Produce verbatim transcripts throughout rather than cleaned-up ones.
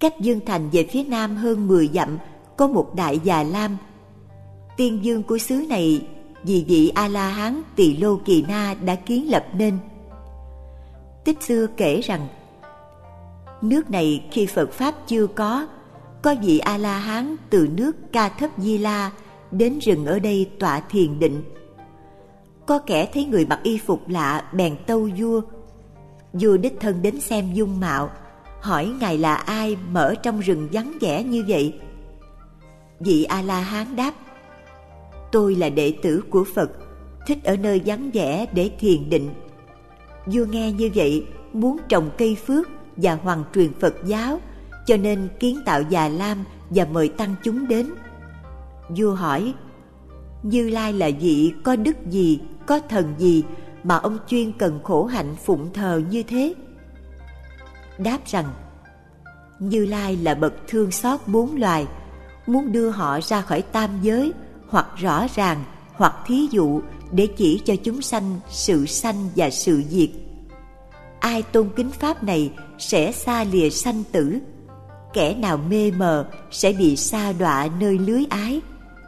Cách Dương Thành về phía nam hơn mười dặm có một đại già lam. Tiên vương của xứ này vì vị A-la-hán Tỳ Lô Kỳ Na đã kiến lập nên. Tích xưa kể rằng nước này khi Phật Pháp chưa có, có vị A-la-hán từ nước Ca Thấp Di La đến rừng ở đây tọa thiền định. Có kẻ thấy người mặc y phục lạ bèn tâu vua. Vua đích thân đến xem dung mạo, hỏi ngài là ai mà ở trong rừng vắng vẻ như vậy. Vị A-la-hán đáp: tôi là đệ tử của Phật, thích ở nơi vắng vẻ để thiền định. Vua nghe như vậy muốn trồng cây phước và hoằng truyền Phật giáo, cho nên kiến tạo Già Lam và mời tăng chúng đến. Vua hỏi: Như Lai là vị có đức gì, có thần gì mà ông chuyên cần khổ hạnh phụng thờ như thế? Đáp rằng: Như Lai là bậc thương xót bốn loài, muốn đưa họ ra khỏi tam giới, hoặc rõ ràng, hoặc thí dụ để chỉ cho chúng sanh sự sanh và sự diệt. Ai tôn kính pháp này sẽ xa lìa sanh tử, kẻ nào mê mờ sẽ bị sa đọa nơi lưới ái.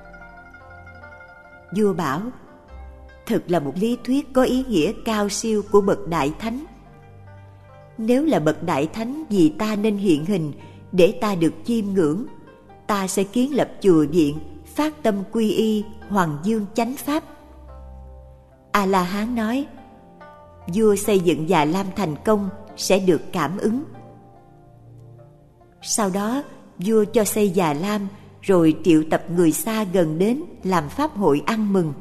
Vua bảo: thật là một lý thuyết có ý nghĩa cao siêu của bậc đại thánh. Nếu là bậc đại thánh vì ta nên hiện hình để ta được chiêm ngưỡng, ta sẽ kiến lập chùa viện, phát tâm quy y Hoàng Dương chánh pháp. A-la-hán nói: vua xây dựng Già Lam thành công sẽ được cảm ứng. Sau đó vua cho xây Già Lam, rồi triệu tập người xa gần đến làm pháp hội ăn mừng.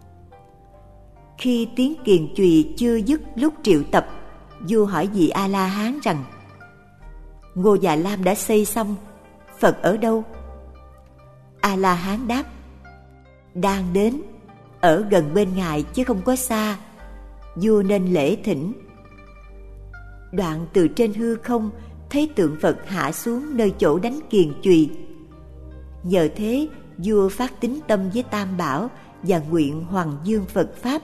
Khi tiếng kiền chùy chưa dứt lúc triệu tập, vua hỏi vị A-la-hán rằng: Ngôi Già Lam đã xây xong, Phật ở đâu? A-la-hán đáp: đang đến, ở gần bên ngài chứ không có xa, vua nên lễ thỉnh. Đoạn từ trên hư không thấy tượng Phật hạ xuống nơi chỗ đánh kiền chùy. Nhờ thế vua phát tín tâm với Tam Bảo và nguyện hoằng dương Phật Pháp.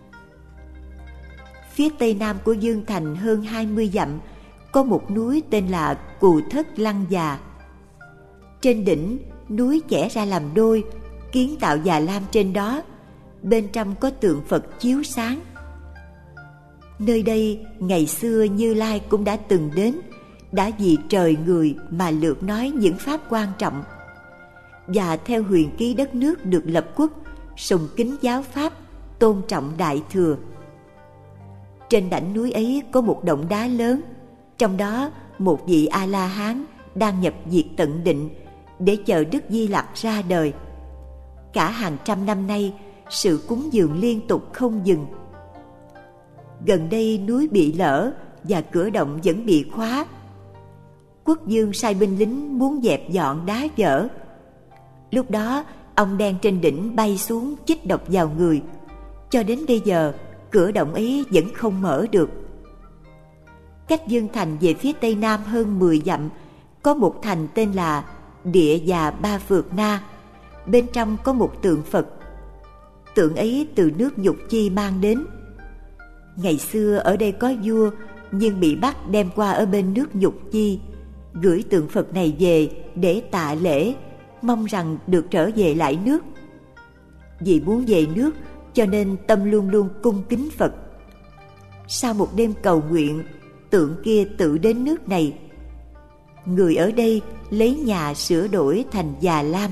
Phía tây nam của Dương Thành hơn hai mươi dặm có một núi tên là Cù Thất Lăng Già. Trên đỉnh núi chẻ ra làm đôi, kiến tạo Già Lam trên đó, bên trong có tượng Phật chiếu sáng. Nơi đây ngày xưa Như Lai cũng đã từng đến, đã vì trời người mà lược nói những pháp quan trọng, và theo huyền ký đất nước được lập quốc, sùng kính giáo pháp, tôn trọng đại thừa. Trên đỉnh núi ấy có một động đá lớn, trong đó một vị A-la-hán đang nhập diệt tận định để chờ Đức Di Lặc ra đời. Cả hàng trăm năm nay, sự cúng dường liên tục không dừng. Gần đây núi bị lở và cửa động vẫn bị khóa. Quốc vương sai binh lính muốn dẹp dọn đá vỡ. Lúc đó ông đen trên đỉnh bay xuống chích độc vào người. Cho đến bây giờ cửa động ấy vẫn không mở được. Cách Dương Thành về phía tây nam hơn mười dặm có một thành tên là Địa Già Ba Phược Na. Bên trong có một tượng Phật. Tượng ấy từ nước Nhục Chi mang đến. Ngày xưa ở đây có vua, nhưng bị bắt đem qua ở bên nước Nhục Chi, gửi tượng Phật này về để tạ lễ, mong rằng được trở về lại nước. Vì muốn về nước cho nên tâm luôn luôn cung kính Phật. Sau một đêm cầu nguyện, tượng kia tự đến nước này. Người ở đây lấy nhà sửa đổi thành Già Lam.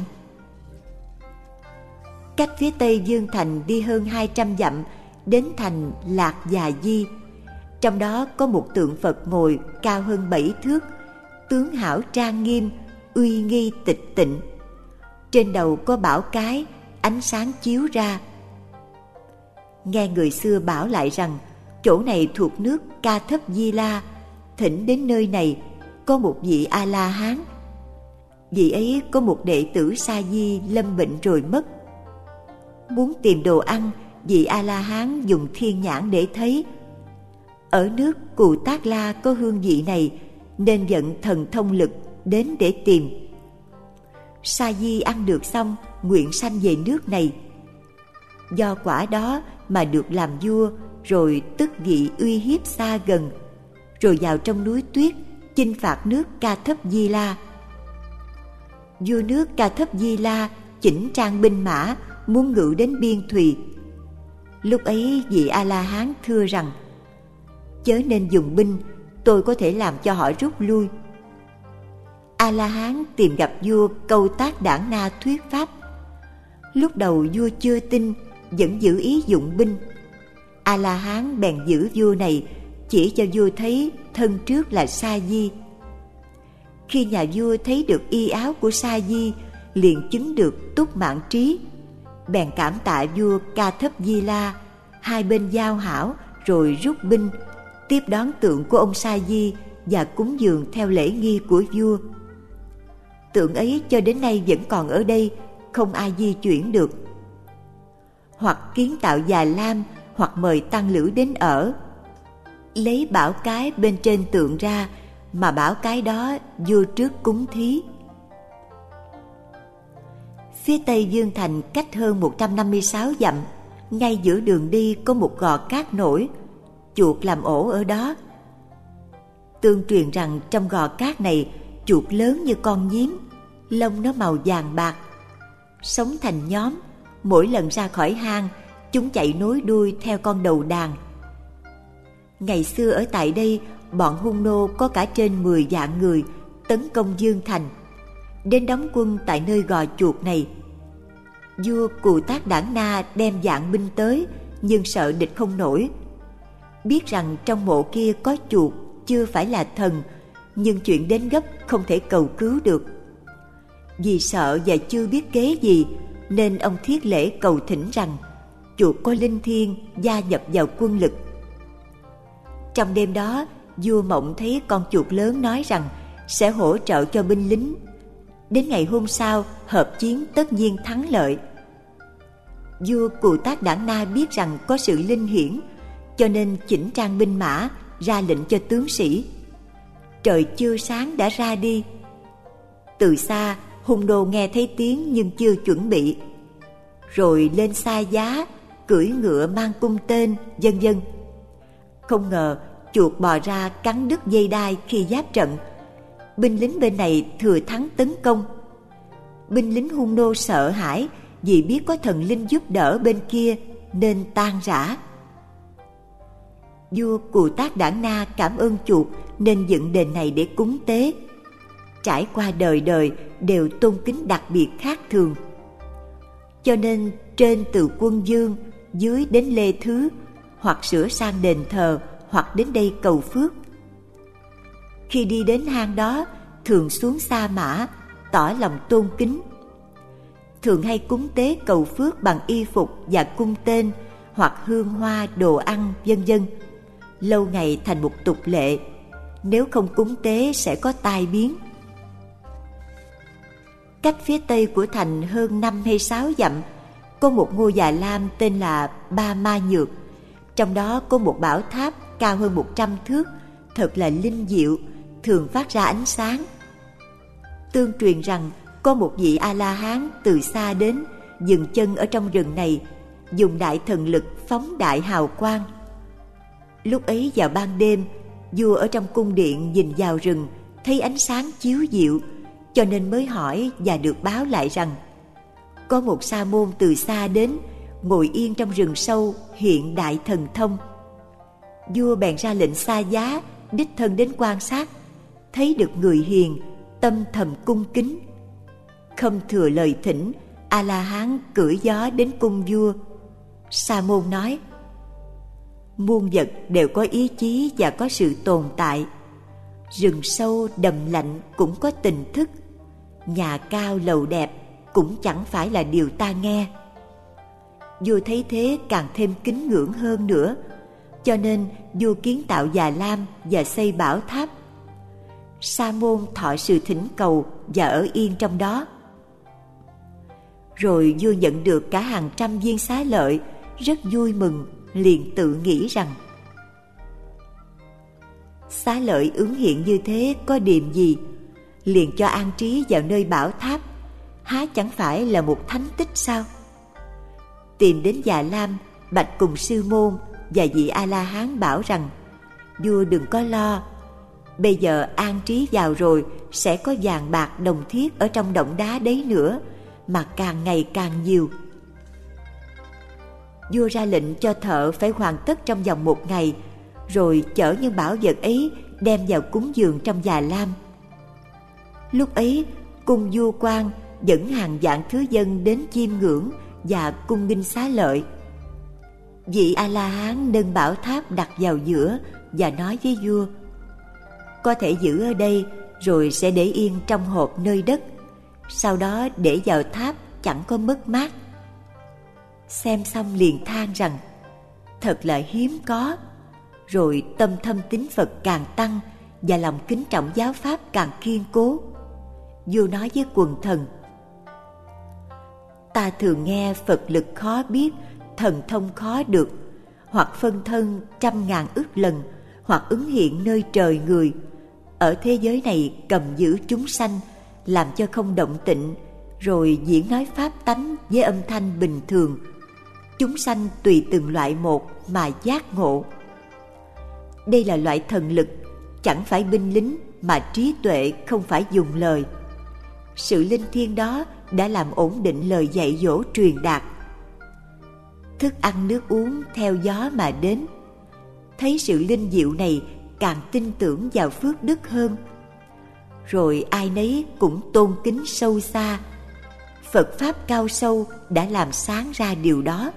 Cách phía tây Dương Thành đi hơn hai trăm dặm đến thành Lạc Già Di. Trong đó có một tượng Phật ngồi cao hơn bảy thước, tướng hảo trang nghiêm, uy nghi tịch tịnh. Trên đầu có bảo cái, ánh sáng chiếu ra. Nghe người xưa bảo lại rằng chỗ này thuộc nước Ca Thấp Di La, thỉnh đến nơi này có một vị A-la-hán. Vị ấy có một đệ tử Sa Di lâm bệnh rồi mất. Muốn tìm đồ ăn, vị A-la-hán dùng thiên nhãn để thấy. Ở nước Cù Tát La có hương vị này, nên vận thần thông lực đến để tìm. Sa Di ăn được xong, nguyện sanh về nước này. Do quả đó mà được làm vua, rồi tức vị uy hiếp xa gần, rồi vào trong núi tuyết chinh phạt nước Ca Thấp Di La. Vua nước Ca Thấp Di La chỉnh trang binh mã, muốn ngự đến biên thùy. Lúc ấy vị A-la-hán thưa rằng: chớ nên dùng binh, tôi có thể làm cho họ rút lui. A-la-hán tìm gặp vua Câu Tác Đản Na thuyết pháp. Lúc đầu vua chưa tin, vẫn giữ ý dụng binh. A-la-hán bèn giữ vua này, chỉ cho vua thấy thân trước là Sa Di. Khi nhà vua thấy được y áo của Sa Di, liền chứng được túc mạng trí, bèn cảm tạ vua Ca Thấp Di La. Hai bên giao hảo rồi rút binh, tiếp đón tượng của ông Sa Di và cúng dường theo lễ nghi của vua. Tượng ấy cho đến nay vẫn còn ở đây, không ai di chuyển được. Hoặc kiến tạo già lam, hoặc mời tăng lữ đến ở. Lấy bảo cái bên trên tượng ra, mà bảo cái đó vua trước cúng thí. Phía tây Dương Thành cách hơn một trăm năm mươi sáu dặm, ngay giữa đường đi có một gò cát nổi, chuột làm ổ ở đó. Tương truyền rằng trong gò cát này, chuột lớn như con nhím, lông nó màu vàng bạc, sống thành nhóm. Mỗi lần ra khỏi hang, chúng chạy nối đuôi theo con đầu đàn. Ngày xưa ở tại đây, bọn hung nô có cả trên mười vạn người tấn công Dương Thành, đến đóng quân tại nơi gò chuột này. Vua Cù Tác Đản Na đem vạn binh tới, nhưng sợ địch không nổi. Biết rằng trong mộ kia có chuột, chưa phải là thần, nhưng chuyện đến gấp không thể cầu cứu được. Vì sợ và chưa biết kế gì, nên ông thiết lễ cầu thỉnh rằng chuột có linh thiêng gia nhập vào quân lực. Trong đêm đó, vua mộng thấy con chuột lớn nói rằng sẽ hỗ trợ cho binh lính. Đến ngày hôm sau, hợp chiến tất nhiên thắng lợi. Vua Cù Tác Đản Na biết rằng có sự linh hiển, cho nên chỉnh trang binh mã, ra lệnh cho tướng sĩ. Trời chưa sáng đã ra đi. Từ xa, hung nô nghe thấy tiếng nhưng chưa chuẩn bị, rồi lên xa giá, cưỡi ngựa mang cung tên, vân vân. Không ngờ chuột bò ra cắn đứt dây đai khi giáp trận. Binh lính bên này thừa thắng tấn công. Binh lính hung nô sợ hãi vì biết có thần linh giúp đỡ bên kia, nên tan rã. Vua Cù Tác Đản Na cảm ơn chuột nên dựng đền này để cúng tế. Trải qua đời đời đều tôn kính đặc biệt khác thường. Cho nên trên từ Quân Dương, dưới đến Lê Thứ, hoặc sửa sang đền thờ, hoặc đến đây cầu phước. Khi đi đến hang đó, thường xuống sa mã, tỏ lòng tôn kính. Thường hay cúng tế cầu phước bằng y phục và cung tên, hoặc hương hoa, đồ ăn, vân vân. Lâu ngày thành một tục lệ. Nếu không cúng tế sẽ có tai biến. Cách phía tây của thành hơn năm hay sáu dặm, có một ngôi già lam tên là Ba Ma Nhược. Trong đó có một bảo tháp cao hơn một trăm thước, thật là linh diệu, thường phát ra ánh sáng. Tương truyền rằng có một vị A-la-hán từ xa đến, dừng chân ở trong rừng này, dùng đại thần lực phóng đại hào quang. Lúc ấy vào ban đêm, vua ở trong cung điện nhìn vào rừng, thấy ánh sáng chiếu diệu, cho nên mới hỏi và được báo lại rằng có một sa môn từ xa đến, ngồi yên trong rừng sâu, hiện đại thần thông. Vua bèn ra lệnh xa giá, đích thân đến quan sát, thấy được người hiền, tâm thầm cung kính. Không thừa lời thỉnh, A-la-hán cưỡi gió đến cung vua. Sa môn nói: muôn vật đều có ý chí và có sự tồn tại. Rừng sâu đầm lạnh cũng có tình thức. Nhà cao lầu đẹp cũng chẳng phải là điều ta nghe. Vua thấy thế càng thêm kính ngưỡng hơn nữa, cho nên vua kiến tạo già lam và xây bảo tháp. Sa môn thọ sự thỉnh cầu và ở yên trong đó. Rồi vua nhận được cả hàng trăm viên xá lợi, rất vui mừng, liền tự nghĩ rằng xá lợi ứng hiện như thế có điềm gì, liền cho an trí vào nơi bảo tháp, há chẳng phải là một thánh tích sao? Tìm đến già lam, bạch cùng sư môn và vị A-la-hán bảo rằng vua đừng có lo, bây giờ an trí vào rồi, sẽ có vàng bạc đồng thiết ở trong động đá đấy nữa, mà càng ngày càng nhiều. Vua ra lệnh cho thợ phải hoàn tất trong vòng một ngày, rồi chở những bảo vật ấy đem vào cúng dường trong già lam. Lúc ấy, cung vua quan dẫn hàng vạn thứ dân đến chiêm ngưỡng và cung nghinh xá lợi. Vị A-la-hán nâng bảo tháp đặt vào giữa và nói với vua: có thể giữ ở đây, rồi sẽ để yên trong hộp nơi đất, sau đó để vào tháp chẳng có mất mát. Xem xong liền than rằng thật là hiếm có, rồi tâm thâm tín Phật càng tăng và lòng kính trọng giáo pháp càng kiên cố. Vua nói với quần thần: ta thường nghe Phật lực khó biết, thần thông khó được, hoặc phân thân trăm ngàn ức lần, hoặc ứng hiện nơi trời người. Ở thế giới này cầm giữ chúng sanh, làm cho không động tịnh, rồi diễn nói pháp tánh với âm thanh bình thường. Chúng sanh tùy từng loại một mà giác ngộ. Đây là loại thần lực, chẳng phải binh lính, mà trí tuệ không phải dùng lời. Sự linh thiêng đó đã làm ổn định lời dạy dỗ truyền đạt. Thức ăn nước uống theo gió mà đến. Thấy sự linh diệu này, càng tin tưởng vào phước đức hơn. Rồi ai nấy cũng tôn kính sâu xa. Phật pháp cao sâu đã làm sáng ra điều đó.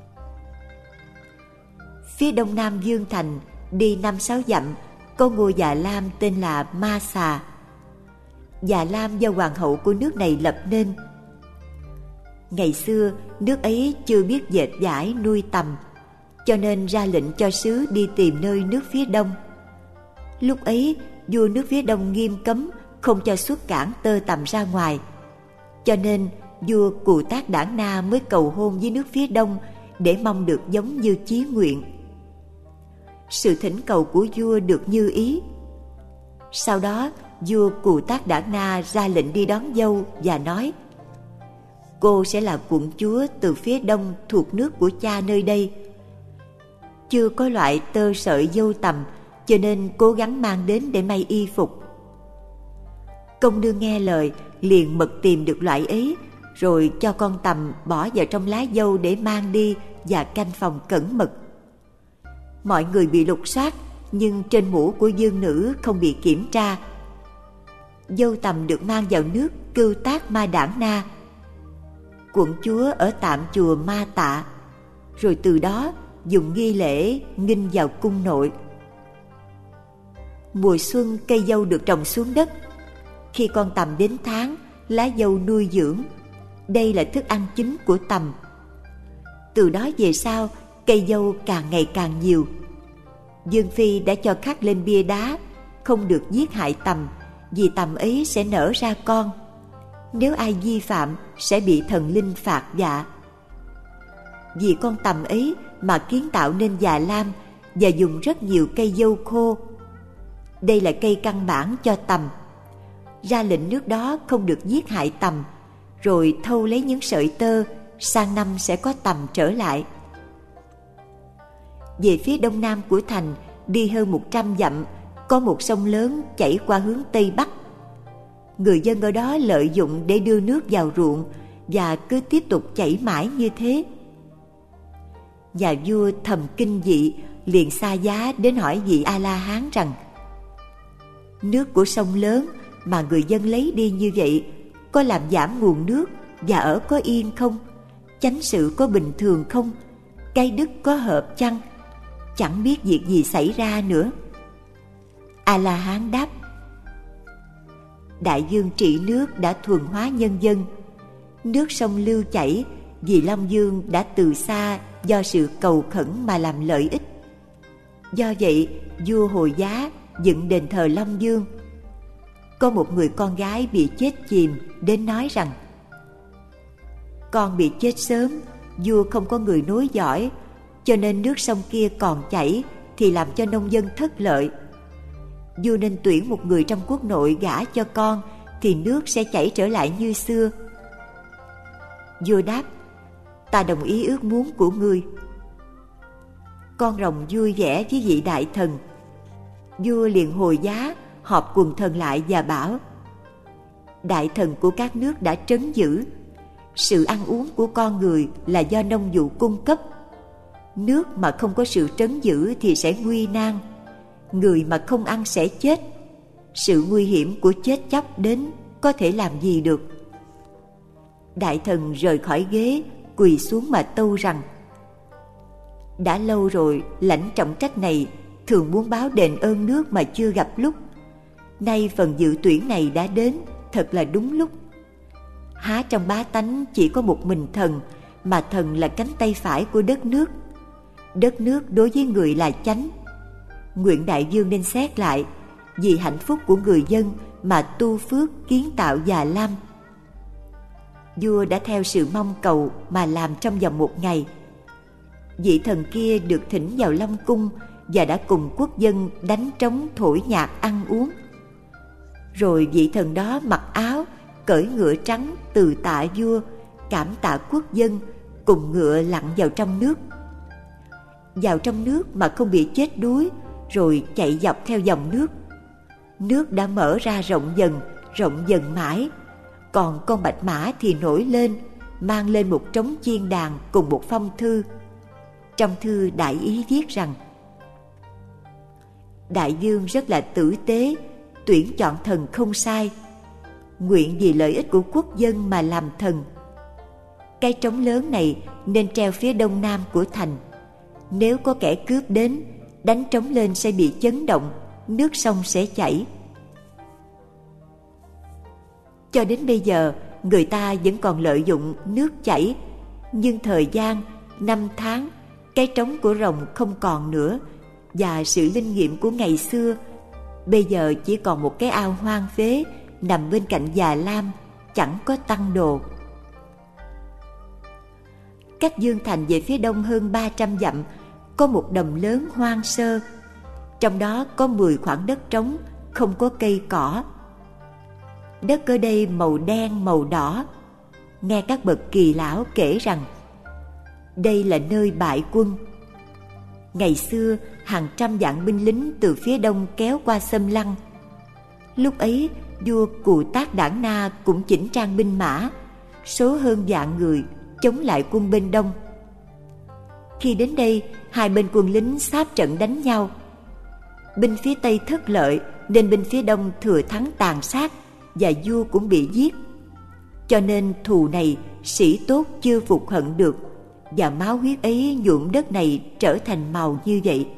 Phía đông nam Dương Thành, đi năm sáu dặm, có ngôi Già Lam tên là Ma Xà. Già Lam do hoàng hậu của nước này lập nên. Ngày xưa, nước ấy chưa biết dệt vải nuôi tằm, cho nên ra lệnh cho sứ đi tìm nơi nước phía đông. Lúc ấy, vua nước phía đông nghiêm cấm không cho xuất cảng tơ tằm ra ngoài, cho nên vua Cù Tác Đản Na mới cầu hôn với nước phía đông để mong được giống như chí nguyện. Sự thỉnh cầu của vua được như ý. Sau đó, vua Cù Tác Đản Na ra lệnh đi đón dâu và nói: cô sẽ là quận chúa từ phía đông thuộc nước của cha nơi đây. Chưa có loại tơ sợi dâu tằm, cho nên cố gắng mang đến để may y phục. Công nương nghe lời, liền mật tìm được loại ấy, rồi cho con tằm bỏ vào trong lá dâu để mang đi và canh phòng cẩn mật. Mọi người bị lục soát, nhưng trên mũ của dương nữ không bị kiểm tra. Dâu tằm được mang vào nước Cưu Tác Ma Đản Na. Quận chúa ở tạm chùa Ma Tạ, rồi từ đó dùng nghi lễ nghinh vào cung nội. Mùa xuân, cây dâu được trồng xuống đất. Khi con tằm đến tháng, lá dâu nuôi dưỡng. Đây là thức ăn chính của tằm. Từ đó về sau, cây dâu càng ngày càng nhiều. Dương phi đã cho khắc lên bia đá không được giết hại tằm, vì tằm ấy sẽ nở ra con. Nếu ai vi phạm sẽ bị thần linh phạt vạ. Vì con tằm ấy mà kiến tạo nên Già Lam và dùng rất nhiều cây dâu khô. Đây là cây căn bản cho tằm. Ra lệnh nước đó không được giết hại tằm, rồi thâu lấy những sợi tơ, sang năm sẽ có tằm trở lại. Về phía đông nam của thành, đi hơn một trăm dặm, có một sông lớn chảy qua hướng tây bắc. Người dân ở đó lợi dụng để đưa nước vào ruộng, và cứ tiếp tục chảy mãi như thế. Nhà vua thầm kinh dị, liền xa giá đến hỏi vị A-la-hán rằng: nước của sông lớn mà người dân lấy đi như vậy, có làm giảm nguồn nước và ở có yên không? Chánh sự có bình thường không? Cây đức có hợp chăng? Chẳng biết việc gì xảy ra nữa. A-la-hán đáp: Đại vương trị nước đã thuần hóa nhân dân. Nước sông lưu chảy vì Long Vương đã từ xa do sự cầu khẩn mà làm lợi ích. Do vậy, vua Hồi Giá dựng đền thờ Long Vương. Có một người con gái bị chết chìm đến nói rằng: con bị chết sớm, vua không có người nối dõi, cho nên nước sông kia còn chảy thì làm cho nông dân thất lợi. Vua nên tuyển một người trong quốc nội gả cho con, thì nước sẽ chảy trở lại như xưa. Vua đáp: ta đồng ý ước muốn của ngươi. Con rồng vui vẻ với vị đại thần. Vua liền Hồi Giá họp quần thần lại và bảo: đại thần của các nước đã trấn giữ. Sự ăn uống của con người là do nông vụ cung cấp. Nước mà không có sự trấn giữ thì sẽ nguy nan. Người mà không ăn sẽ chết. Sự nguy hiểm của chết chóc đến có thể làm gì được. Đại thần rời khỏi ghế, quỳ xuống mà tâu rằng: đã lâu rồi lãnh trọng trách này thường muốn báo đền ơn nước mà chưa gặp lúc. Nay phần dự tuyển này đã đến, thật là đúng lúc. Há trong bá tánh chỉ có một mình thần, mà thần là cánh tay phải của đất nước. Đất nước đối với người là chánh. Nguyện đại vương nên xét lại, vì hạnh phúc của người dân mà tu phước kiến tạo Già Lam. Vua đã theo sự mong cầu mà làm trong vòng một ngày. Vị thần kia được thỉnh vào Long Cung và đã cùng quốc dân đánh trống thổi nhạc ăn uống. Rồi vị thần đó mặc áo, cởi ngựa trắng từ tạ vua, cảm tạ quốc dân, cùng ngựa lặn vào trong nước. Vào trong nước mà không bị chết đuối, rồi chạy dọc theo dòng nước. Nước đã mở ra rộng dần, rộng dần mãi. Còn con bạch mã thì nổi lên, mang lên một trống chiên đàn cùng một phong thư. Trong thư đại ý viết rằng: đại vương rất là tử tế, tuyển chọn thần không sai. Nguyện vì lợi ích của quốc dân mà làm thần. Cái trống lớn này nên treo phía đông nam của thành. Nếu có kẻ cướp đến, đánh trống lên sẽ bị chấn động, nước sông sẽ chảy. Cho đến bây giờ, người ta vẫn còn lợi dụng nước chảy, nhưng thời gian, năm tháng, cái trống của rồng không còn nữa, và sự linh nghiệm của ngày xưa bây giờ chỉ còn một cái ao hoang phế nằm bên cạnh Già Lam, chẳng có tăng đồ. Cách Dương Thành về phía đông hơn ba trăm dặm có một đầm lớn hoang sơ, trong đó có mười khoảng đất trống, không có cây cỏ. Đất ở đây màu đen màu đỏ. Nghe các bậc kỳ lão kể rằng đây là nơi bại quân. Ngày xưa hàng trăm vạn binh lính từ phía đông kéo qua xâm lăng. Lúc ấy vua Cù Tác Đản Na cũng chỉnh trang binh mã, số hơn vạn người chống lại quân bên đông. Khi đến đây, hai bên quân lính sáp trận đánh nhau. Binh phía tây thất lợi nên binh phía đông thừa thắng tàn sát, và vua cũng bị giết. Cho nên thù này sĩ tốt chưa phục hận được, và máu huyết ấy nhuộm đất này trở thành màu như vậy.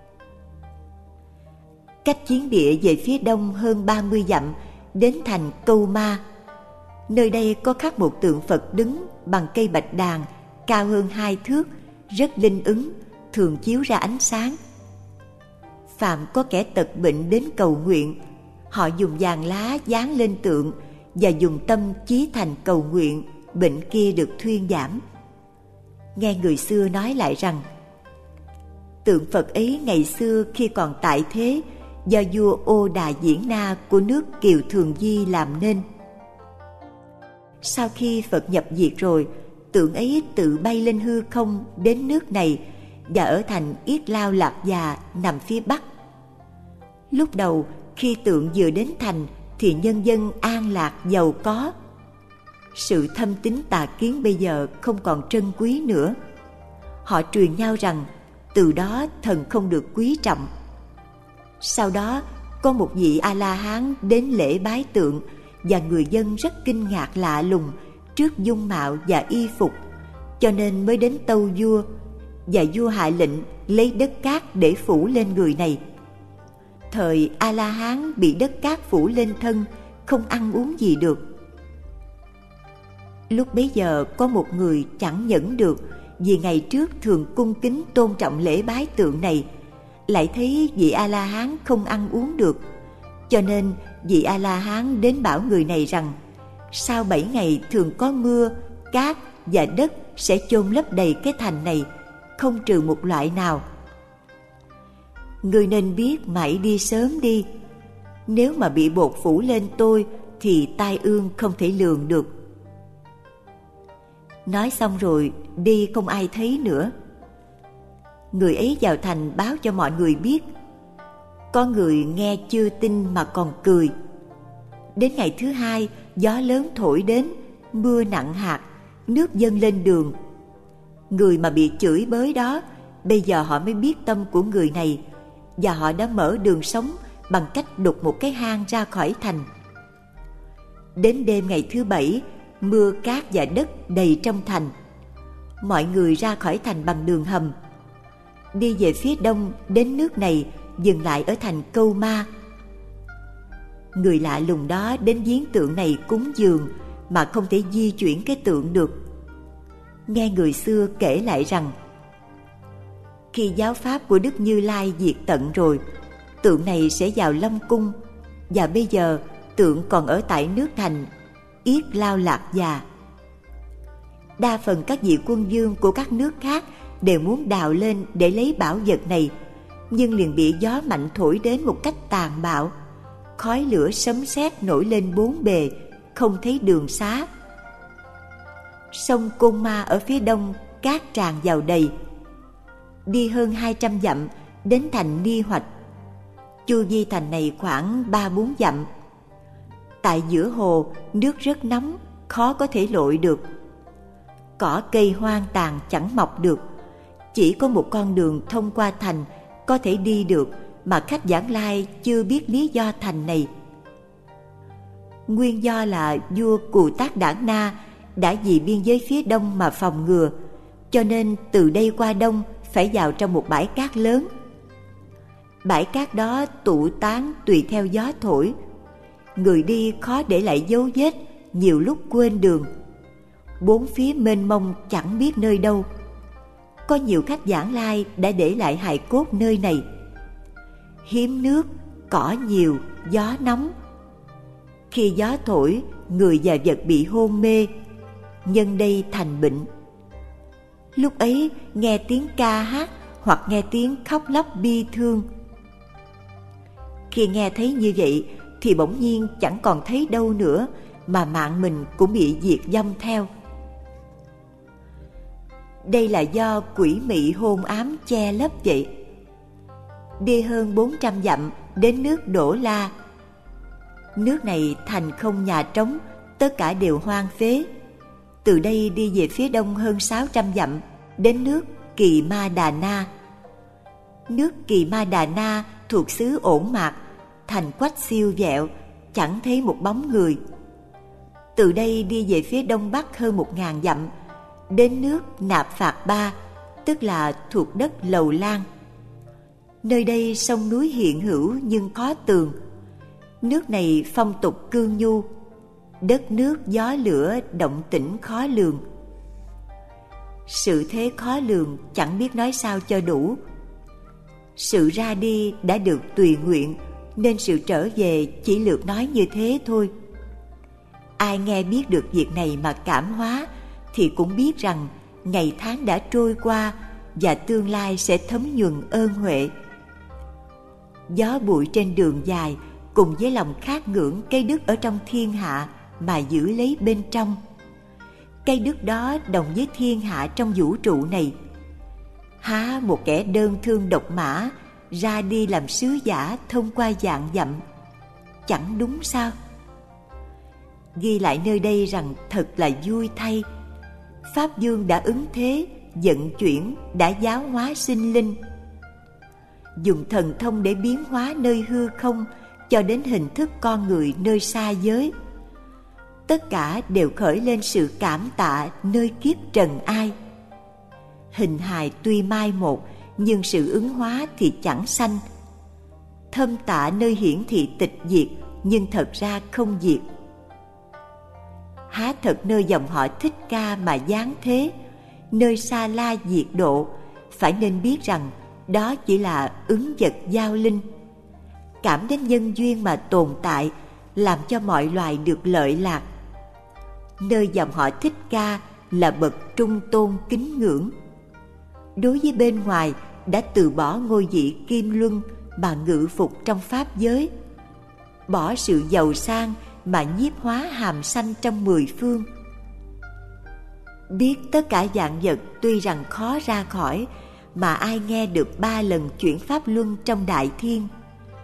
Cách chiến địa về phía đông hơn ba mươi dặm đến thành Câu Ma. Nơi đây có khắc một tượng Phật đứng bằng cây bạch đàn, cao hơn hai thước, rất linh ứng, thường chiếu ra ánh sáng. Phạm có kẻ tật bệnh đến cầu nguyện, họ dùng vàng lá dán lên tượng và dùng tâm chí thành cầu nguyện, bệnh kia được thuyên giảm. Nghe người xưa nói lại rằng tượng Phật ấy ngày xưa khi còn tại thế, do vua Ô Đà Diễn Na của nước Kiều Thường Di làm nên. Sau khi Phật nhập diệt rồi, tượng ấy tự bay lên hư không đến nước này và ở thành Yết Lao Lạc Già nằm phía bắc. Lúc đầu khi tượng vừa đến thành thì nhân dân an lạc giàu có. Sự thâm tín tà kiến bây giờ không còn trân quý nữa. Họ truyền nhau rằng từ đó thần không được quý trọng. Sau đó có một vị A-la-hán đến lễ bái tượng, và người dân rất kinh ngạc lạ lùng trước dung mạo và y phục, cho nên mới đến tâu vua, và vua hạ lệnh lấy đất cát để phủ lên người này. Thời A-la-hán bị đất cát phủ lên thân, không ăn uống gì được. Lúc bấy giờ có một người chẳng nhẫn được, vì ngày trước thường cung kính tôn trọng lễ bái tượng này, lại thấy vị A-la-hán không ăn uống được, cho nên vị A-la-hán đến bảo người này rằng sau bảy ngày thường có mưa, cát và đất sẽ chôn lấp đầy cái thành này, không trừ một loại nào. Ngươi nên biết mãi đi sớm đi, nếu mà bị bột phủ lên tôi thì tai ương không thể lường được. Nói xong rồi đi không ai thấy nữa. Người ấy vào thành báo cho mọi người biết. Có người nghe chưa tin mà còn cười. Đến ngày thứ hai, gió lớn thổi đến, mưa nặng hạt, nước dâng lên đường. Người mà bị chửi bới đó, bây giờ họ mới biết tâm của người này, và họ đã mở đường sống bằng cách đục một cái hang ra khỏi thành. Đến đêm ngày thứ bảy, mưa cát và đất đầy trong thành. Mọi người ra khỏi thành bằng đường hầm. Đi về phía đông đến nước này, dừng lại ở thành Câu Ma. Người lạ lùng đó đến viếng tượng này cúng dường mà không thể di chuyển cái tượng được. Nghe người xưa kể lại rằng, khi giáo pháp của Đức Như Lai diệt tận rồi, tượng này sẽ vào Long Cung, và bây giờ tượng còn ở tại nước thành Yết Lao Lạc Già. Đa phần các vị quân vương của các nước khác đều muốn đào lên để lấy bảo vật này, nhưng liền bị gió mạnh thổi đến một cách tàn bạo. Khói lửa sấm sét nổi lên bốn bề, không thấy đường xá. Sông Côn Ma ở phía đông cát tràn vào đầy. Đi hơn hai trăm dặm đến thành Ni Hoạch. Chu vi thành này khoảng ba bốn dặm. Tại giữa hồ, nước rất nóng, khó có thể lội được. Cỏ cây hoang tàn chẳng mọc được. Chỉ có một con đường thông qua thành có thể đi được, mà khách vãng lai chưa biết lý do thành này. Nguyên do là vua Cù Tác Đản Na đã vì biên giới phía đông mà phòng ngừa, cho nên từ đây qua đông phải vào trong một bãi cát lớn. Bãi cát đó tụ tán tùy theo gió thổi. Người đi khó để lại dấu vết, nhiều lúc quên đường. Bốn phía mênh mông chẳng biết nơi đâu. Có nhiều khách vãng lai đã để lại hài cốt nơi này. Hiếm nước, cỏ nhiều, gió nóng. Khi gió thổi, người và vật bị hôn mê, nhân đây thành bệnh. Lúc ấy nghe tiếng ca hát hoặc nghe tiếng khóc lóc bi thương. Khi nghe thấy như vậy thì bỗng nhiên chẳng còn thấy đâu nữa, mà mạng mình cũng bị diệt vong theo. Đây là do quỷ mị hôn ám che lấp vậy. Đi hơn bốn trăm dặm đến nước Đỗ La. Nước này thành không nhà trống, tất cả đều hoang phế. Từ đây đi về phía đông hơn sáu trăm dặm đến nước Kỳ Ma Đà Na. Nước Kỳ Ma Đà Na thuộc xứ Ổn Mạc, thành quách siêu vẹo, chẳng thấy một bóng người. Từ đây đi về phía đông bắc hơn một ngàn dặm đến nước Nạp Phạt Ba, tức là thuộc đất Lầu Lan. Nơi đây sông núi hiện hữu nhưng khó tường. Nước này phong tục cương nhu, đất nước gió lửa động tĩnh khó lường. Sự thế khó lường chẳng biết nói sao cho đủ. Sự ra đi đã được tùy nguyện, nên sự trở về chỉ lược nói như thế thôi. Ai nghe biết được việc này mà cảm hóa thì cũng biết rằng ngày tháng đã trôi qua và tương lai sẽ thấm nhuần ơn huệ. Gió bụi trên đường dài cùng với lòng khát ngưỡng cây đức ở trong thiên hạ mà giữ lấy bên trong. Cây đức đó đồng với thiên hạ trong vũ trụ này. Há một kẻ đơn thương độc mã ra đi làm sứ giả thông qua vạn dặm, chẳng đúng sao? Ghi lại nơi đây rằng thật là vui thay. Pháp Vương đã ứng thế, vận chuyển, đã giáo hóa sinh linh. Dùng thần thông để biến hóa nơi hư không cho đến hình thức con người nơi xa giới. Tất cả đều khởi lên sự cảm tạ nơi kiếp trần ai. Hình hài tuy mai một, nhưng sự ứng hóa thì chẳng sanh. Thâm tạ nơi hiển thị tịch diệt, nhưng thật ra không diệt. Há thật nơi dòng họ Thích Ca mà giáng thế, nơi Sa La diệt độ, phải nên biết rằng đó chỉ là ứng vật giao linh. Cảm đến nhân duyên mà tồn tại, làm cho mọi loài được lợi lạc. Nơi dòng họ Thích Ca là bậc trung tôn kính ngưỡng. Đối với bên ngoài đã từ bỏ ngôi vị kim luân mà ngự phục trong pháp giới, bỏ sự giàu sang mà nhiếp hóa hàm sanh trong mười phương. Biết tất cả vạn vật tuy rằng khó ra khỏi, mà ai nghe được ba lần chuyển pháp luân trong đại thiên,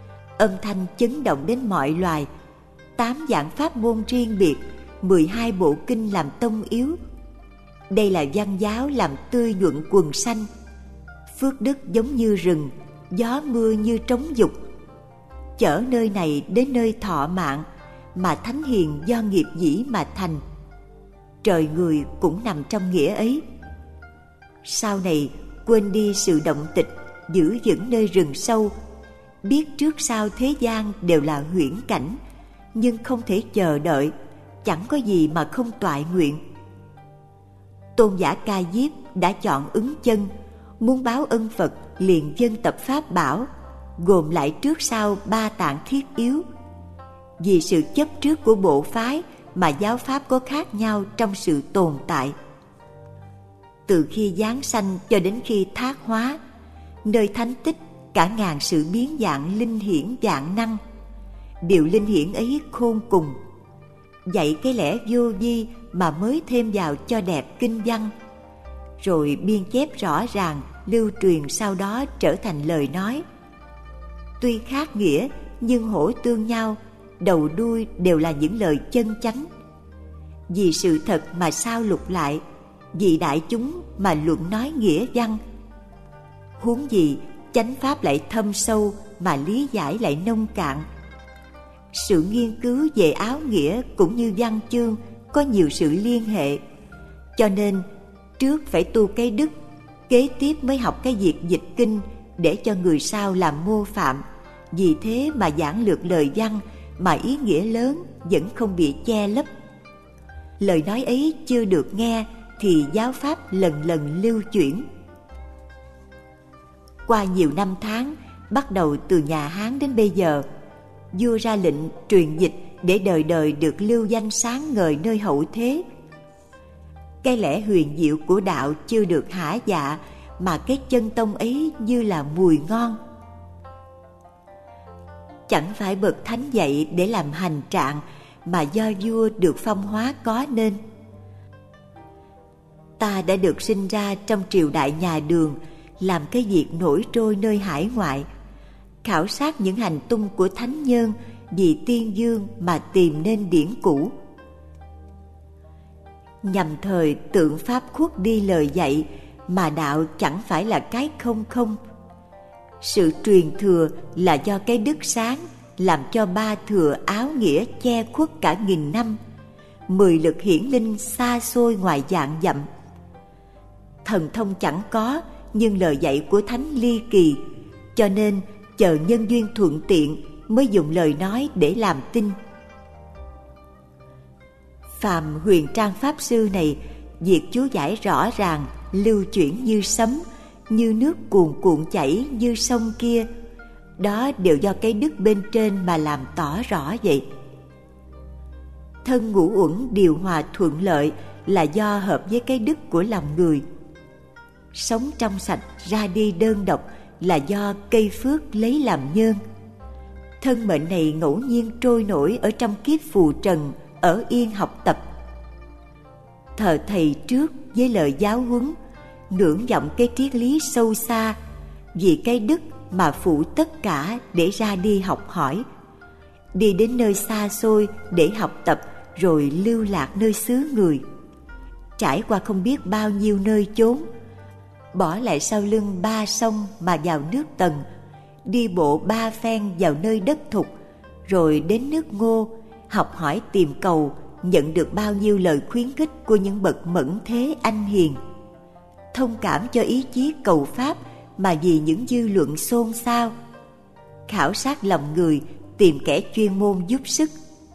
âm thanh chấn động đến mọi loài, tám dạng pháp môn riêng biệt, mười hai bộ kinh làm tông yếu. Đây là văn giáo làm tươi nhuận quần xanh, phước đức giống như rừng, gió mưa như trống dục, chở nơi này đến nơi thọ mạng, mà thánh hiền do nghiệp dĩ mà thành. Trời người cũng nằm trong nghĩa ấy. Sau này quên đi sự động tịch, giữ vững nơi rừng sâu, biết trước sau thế gian đều là huyễn cảnh, nhưng không thể chờ đợi, chẳng có gì mà không toại nguyện. Tôn giả Ca Diếp đã chọn ứng chân, muốn báo ân Phật liền dân tập pháp bảo, gồm lại trước sau ba tạng thiết yếu. Vì sự chấp trước của bộ phái mà giáo pháp có khác nhau trong sự tồn tại. Từ khi giáng sanh cho đến khi thác hóa, nơi thánh tích cả ngàn sự biến dạng linh hiển dạng năng. Điều linh hiển ấy khôn cùng, dạy cái lẽ vô vi mà mới thêm vào cho đẹp kinh văn, rồi biên chép rõ ràng lưu truyền sau đó trở thành lời nói. Tuy khác nghĩa nhưng hỗ tương nhau, đầu đuôi đều là những lời chân chánh. Vì sự thật mà sao lục lại, vì đại chúng mà luận nói nghĩa văn. Huống gì chánh pháp lại thâm sâu mà lý giải lại nông cạn. Sự nghiên cứu về áo nghĩa cũng như văn chương có nhiều sự liên hệ, cho nên trước phải tu cái đức, kế tiếp mới học cái việc dịch kinh để cho người sau làm mô phạm. Vì thế mà giảng lược lời văn mà ý nghĩa lớn vẫn không bị che lấp. Lời nói ấy chưa được nghe thì giáo pháp lần lần lưu chuyển. Qua nhiều năm tháng, bắt đầu từ nhà Hán đến bây giờ, vua ra lệnh truyền dịch để đời đời được lưu danh sáng ngời nơi hậu thế. Cái lẽ huyền diệu của đạo chưa được hả dạ, mà cái chân tông ấy như là mùi ngon. Chẳng phải bậc thánh dạy để làm hành trạng, mà do vua được phong hóa có nên. Ta đã được sinh ra trong triều đại nhà Đường, làm cái việc nổi trôi nơi hải ngoại, khảo sát những hành tung của thánh nhân vì tiên dương mà tìm nên điển cũ. Nhằm thời tượng pháp khuất đi lời dạy, mà đạo chẳng phải là cái không không. Sự truyền thừa là do cái đức sáng, làm cho ba thừa áo nghĩa che khuất cả nghìn năm, mười lực hiển linh xa xôi ngoài vạn dặm. Thần thông chẳng có, nhưng lời dạy của thánh ly kỳ, cho nên chờ nhân duyên thuận tiện mới dùng lời nói để làm tin. Phàm Huyền Trang Pháp Sư này, việc chú giải rõ ràng, lưu chuyển như sấm, như nước cuồn cuộn chảy như sông kia, đó đều do cái đức bên trên mà làm tỏ rõ vậy. Thân ngũ uẩn điều hòa thuận lợi là do hợp với cái đức của lòng người. Sống trong sạch ra đi đơn độc là do cây phước lấy làm nhơn. Thân mệnh này ngẫu nhiên trôi nổi ở trong kiếp phù trần, ở yên học tập. Thờ thầy trước với lời giáo huấn, ngưỡng vọng cái triết lý sâu xa, vì cái đức mà phụ tất cả để ra đi học hỏi. Đi đến nơi xa xôi để học tập, rồi lưu lạc nơi xứ người. Trải qua không biết bao nhiêu nơi chốn, bỏ lại sau lưng ba sông mà vào nước Tần, đi bộ ba phen vào nơi đất Thục, rồi đến nước Ngô, học hỏi tìm cầu, nhận được bao nhiêu lời khuyến khích của những bậc mẫn thế anh hiền. Thông cảm cho ý chí cầu pháp mà vì những dư luận xôn xao, khảo sát lòng người, tìm kẻ chuyên môn giúp sức.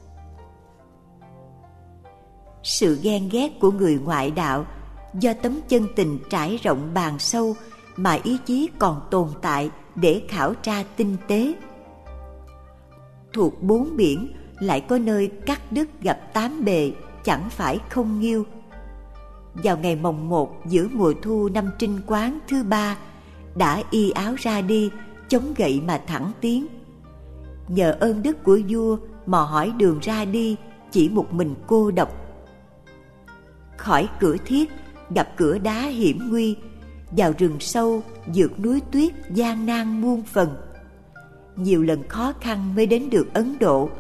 Sự ghen ghét của người ngoại đạo do tấm chân tình trải rộng bàn sâu mà ý chí còn tồn tại để khảo tra tinh tế. Thuộc bốn biển lại có nơi cắt đứt gặp tám bề, chẳng phải không nghiêu. Vào ngày mồng một giữa mùa thu năm Trinh Quán thứ ba, đã y áo ra đi, chống gậy mà thẳng tiến. Nhờ ơn đức của vua, mò hỏi đường ra đi chỉ một mình cô độc. Khỏi cửa thiết gặp cửa đá hiểm nguy, vào rừng sâu vượt núi tuyết gian nan muôn phần. nhiều lần khó khăn mới đến được Ấn Độ.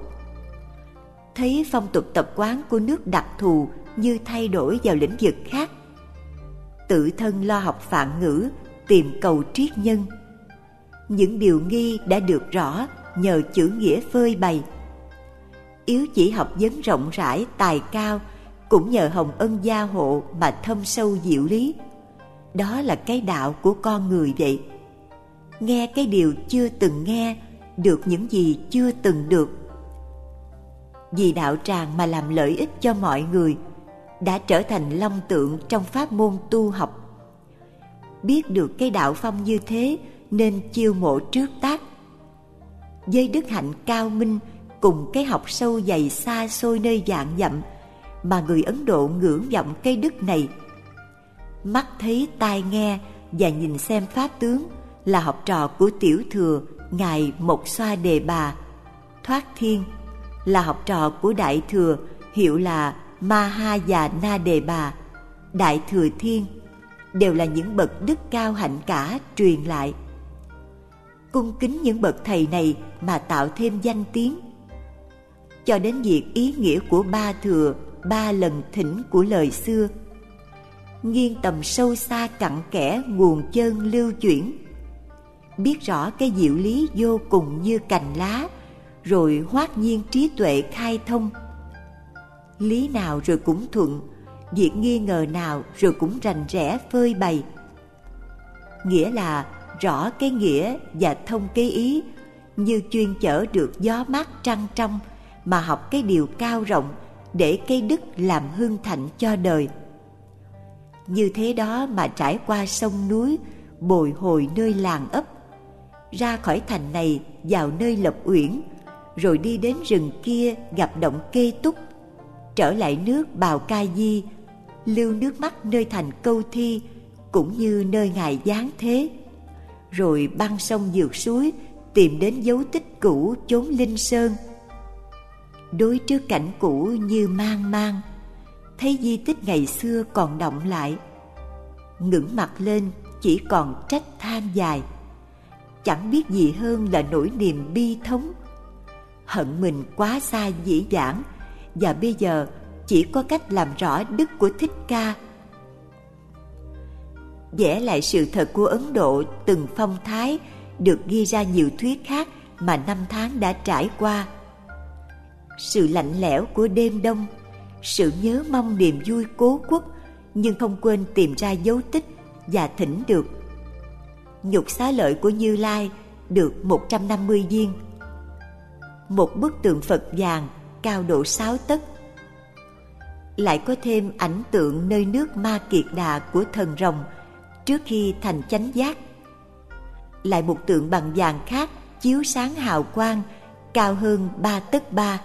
Thấy phong tục tập quán của nước đặc thù như thay đổi vào lĩnh vực khác, tự thân lo học Phạn ngữ, tìm cầu triết nhân. Những điều nghi đã được rõ nhờ chữ nghĩa phơi bày. Yếu chỉ học vấn rộng rãi, tài cao, cũng nhờ hồng ân gia hộ mà thâm sâu diệu lý. Đó là cái đạo của con người vậy. Nghe cái điều chưa từng nghe, được những gì chưa từng được. Vì đạo tràng mà làm lợi ích cho mọi người, đã trở thành long tượng trong pháp môn tu học. Biết được cái đạo phong như thế nên chiêu mộ trước tác. Với đức hạnh cao minh cùng cái học sâu dày xa xôi nơi vạn dặm mà người Ấn Độ ngưỡng vọng cái đức này. Mắt thấy tai nghe và nhìn xem pháp tướng là học trò của tiểu thừa ngài Mộc Xoa Đề Bà. Thoát Thiên là học trò của đại thừa, hiệu là Mahayana Đề Bà. Đại Thừa Thiên đều là những bậc đức cao hạnh cả truyền lại. Cung kính những bậc thầy này mà tạo thêm danh tiếng. Cho đến việc ý nghĩa của ba thừa, ba lần thỉnh của lời xưa, nghiêng tầm sâu xa cặn kẽ nguồn chân lưu chuyển, biết rõ cái diệu lý vô cùng như cành lá, rồi hoát nhiên trí tuệ khai thông. Lý nào rồi cũng thuận, việc nghi ngờ nào rồi cũng rành rẽ phơi bày. Nghĩa là rõ cái nghĩa và thông cái ý, như chuyên chở được gió mát trăng trong mà học cái điều cao rộng để cái đức làm hưng thạnh cho đời. Như thế đó mà trải qua sông núi, bồi hồi nơi làng ấp, ra khỏi thành này vào nơi Lộc Uyển, rồi đi đến rừng kia gặp động Kê Túc, trở lại nước Bào Ca Di, lưu nước mắt nơi thành Câu Thi cũng như nơi ngài giáng thế, rồi băng sông vượt suối tìm đến dấu tích cũ chốn Linh Sơn. Đối trước cảnh cũ như mang mang, thấy di tích ngày xưa còn động lại, ngẩng mặt lên chỉ còn trách than dài. Chẳng biết gì hơn là nỗi niềm bi thống, hận mình quá xa dĩ vãng, và bây giờ chỉ có cách làm rõ đức của Thích Ca. Vẽ lại sự thật của Ấn Độ từng phong thái, được ghi ra nhiều thuyết khác mà năm tháng đã trải qua. Sự lạnh lẽo của đêm đông, sự nhớ mong niềm vui cố quốc, nhưng không quên tìm ra dấu tích và thỉnh được. Nhục xá lợi của Như Lai được một trăm năm mươi viên. Một bức tượng Phật vàng cao độ sáu tấc. Lại có thêm ảnh tượng nơi nước Ma Kiệt Đà của thần rồng trước khi thành chánh giác. Lại một tượng bằng vàng khác chiếu sáng hào quang, cao hơn ba tấc ba.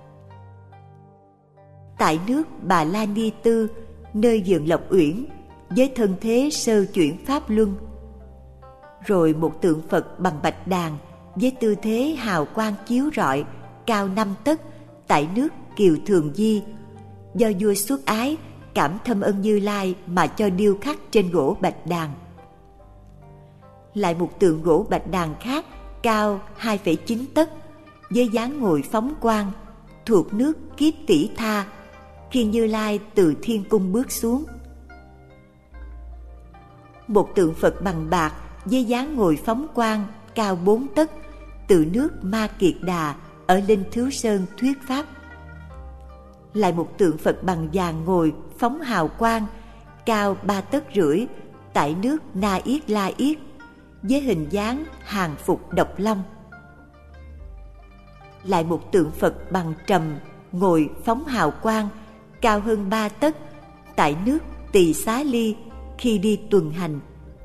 Tại nước Bà La Ni Tư, nơi vườn Lộc Uyển, với thân thế sơ chuyển pháp luân. Rồi một tượng Phật bằng bạch đàn với tư thế hào quang chiếu rọi, cao năm tấc, tại nước Kiều Thường Di, do vua Xuất Ái cảm thâm ơn Như Lai mà cho điêu khắc trên gỗ bạch đàn. Lại một tượng gỗ bạch đàn khác cao hai phẩy chín tấc, với dáng ngồi phóng quang, thuộc nước Kiếp Tỷ Tha, khi Như Lai từ thiên cung bước xuống. Một tượng Phật bằng bạc với dáng ngồi phóng quang, cao bốn tấc, từ nước Ma Kiệt Đà ở Linh Thiếu Sơn thuyết pháp. Lại một tượng Phật bằng vàng ngồi phóng hào quang, cao ba tấc rưỡi, tại nước Na Yết La Yết, với hình dáng hàng phục độc long. Lại một tượng Phật bằng trầm ngồi phóng hào quang, cao hơn ba tấc, tại nước Tỳ Xá Ly, khi đi tuần hành.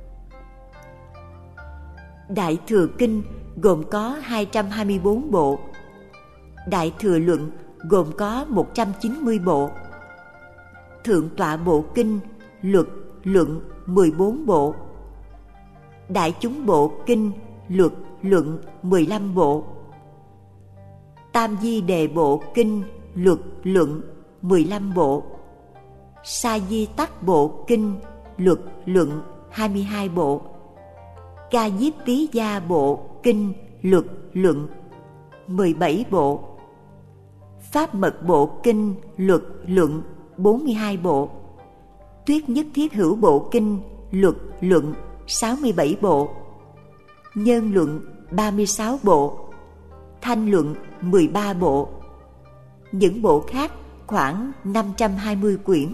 Đại Thừa Kinh gồm có hai trăm hai mươi bốn bộ. Đại Thừa Luận gồm có một trăm chín mươi bộ. Thượng Tọa Bộ Kinh, Luật, Luận mười bốn bộ. Đại Chúng Bộ Kinh, Luật, Luận mười lăm bộ. Tam Di Đề Bộ Kinh, Luật, Luận mười lăm bộ. Sa Di Tắc Bộ Kinh, Luật, Luận hai mươi hai bộ. Ca Diếp Tí Gia Bộ Kinh, luật, luận, mười bảy bộ. Pháp mật bộ kinh, luật, luận, bốn mươi hai bộ. Thuyết nhất thiết hữu bộ kinh, luật, luận, sáu mươi bảy bộ. Nhân luận, ba mươi sáu bộ. Thanh luận, mười ba bộ. Những bộ khác khoảng năm trăm hai mươi quyển.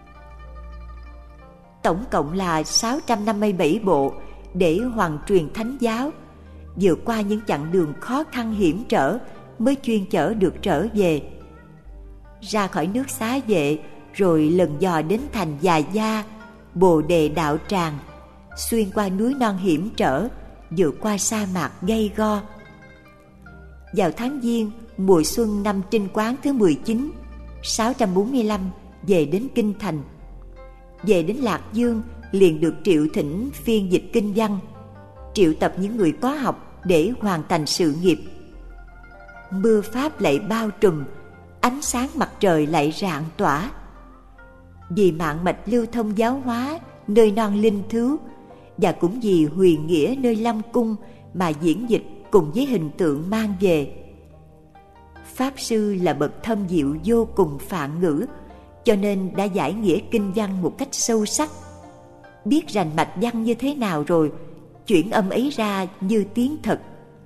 Tổng cộng là sáu trăm năm mươi bảy bộ để hoàn truyền thánh giáo, vượt qua những chặng đường khó khăn hiểm trở mới chuyên chở được trở về. Ra khỏi nước Xá Vệ rồi lần dò đến thành Già Gia, Bồ Đề Đạo Tràng, xuyên qua núi non hiểm trở, vượt qua sa mạc gay go. Vào tháng Giêng, mùa xuân năm Trinh Quán thứ mười chín, sáu trăm bốn mươi lăm, về đến Kinh Thành. Về đến Lạc Dương, liền được Triệu thỉnh phiên dịch kinh văn, triệu tập những người có học để hoàn thành sự nghiệp. Mưa Pháp lại bao trùm, ánh sáng mặt trời lại rạng tỏa. Vì mạng mạch lưu thông giáo hóa nơi non linh thứu, và cũng vì huyền nghĩa nơi Lâm Cung mà diễn dịch cùng với hình tượng mang về. Pháp sư là bậc thâm diệu vô cùng phạn ngữ, cho nên đã giải nghĩa kinh văn một cách sâu sắc. Biết rành mạch văn như thế nào rồi, chuyển âm ấy ra như tiếng thật.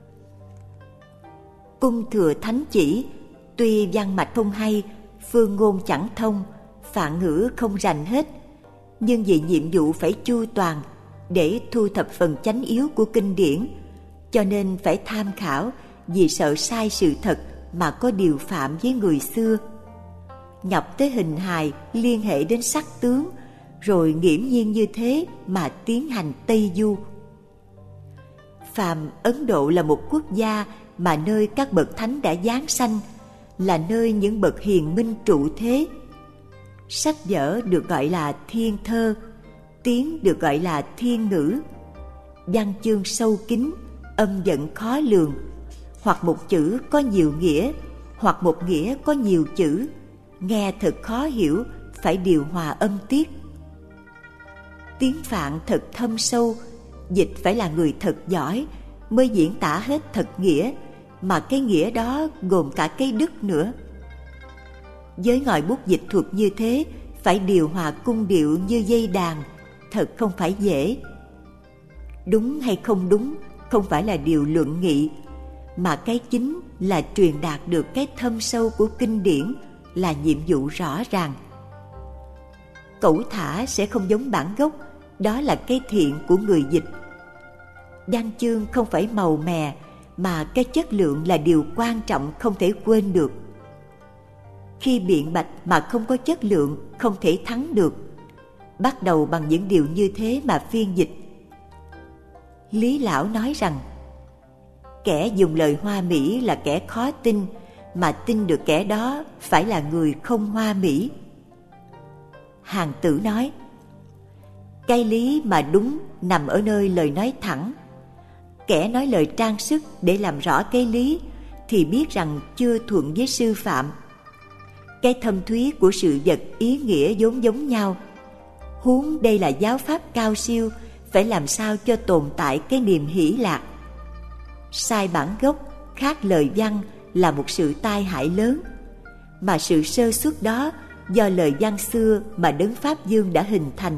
Cung thừa thánh chỉ, tuy văn mạch không hay, phương ngôn chẳng thông, phạn ngữ không rành hết, nhưng vì nhiệm vụ phải chu toàn để thu thập phần chánh yếu của kinh điển, cho nên phải tham khảo, vì sợ sai sự thật mà có điều phạm với người xưa. Nhập tới hình hài, liên hệ đến sắc tướng, rồi nghiễm nhiên như thế mà tiến hành Tây Du. Phàm Ấn Độ là một quốc gia mà nơi các bậc thánh đã giáng sanh, là nơi những bậc hiền minh trụ thế. Sách vở được gọi là thiên thơ, tiếng được gọi là thiên ngữ. Văn chương sâu kín, âm vận khó lường, hoặc một chữ có nhiều nghĩa, hoặc một nghĩa có nhiều chữ, nghe thật khó hiểu, phải điều hòa âm tiết. Tiếng Phạn thật thâm sâu, dịch phải là người thật giỏi mới diễn tả hết thật nghĩa, mà cái nghĩa đó gồm cả cái đức nữa. Với ngòi bút dịch thuật như thế, phải điều hòa cung điệu như dây đàn, thật không phải dễ. Đúng hay không đúng không phải là điều luận nghị, mà cái chính là truyền đạt được cái thâm sâu của kinh điển, là nhiệm vụ rõ ràng. Cẩu thả sẽ không giống bản gốc, đó là cái thiện của người dịch. Văn chương không phải màu mè, mà cái chất lượng là điều quan trọng không thể quên được. Khi biện bạch mà không có chất lượng, không thể thắng được. Bắt đầu bằng những điều như thế mà phiên dịch. Lý Lão nói rằng, kẻ dùng lời hoa mỹ là kẻ khó tin, mà tin được kẻ đó phải là người không hoa mỹ. Hàng Tử nói, cái lý mà đúng nằm ở nơi lời nói thẳng. Kẻ nói lời trang sức để làm rõ cái lý thì biết rằng chưa thuận với sư phạm. Cái thâm thúy của sự vật ý nghĩa vốn giống nhau. Huống đây là giáo pháp cao siêu, phải làm sao cho tồn tại cái niềm hỷ lạc. Sai bản gốc, khác lời văn là một sự tai hại lớn, mà sự sơ xuất đó do lời văn xưa mà Đấng Pháp Dương đã hình thành.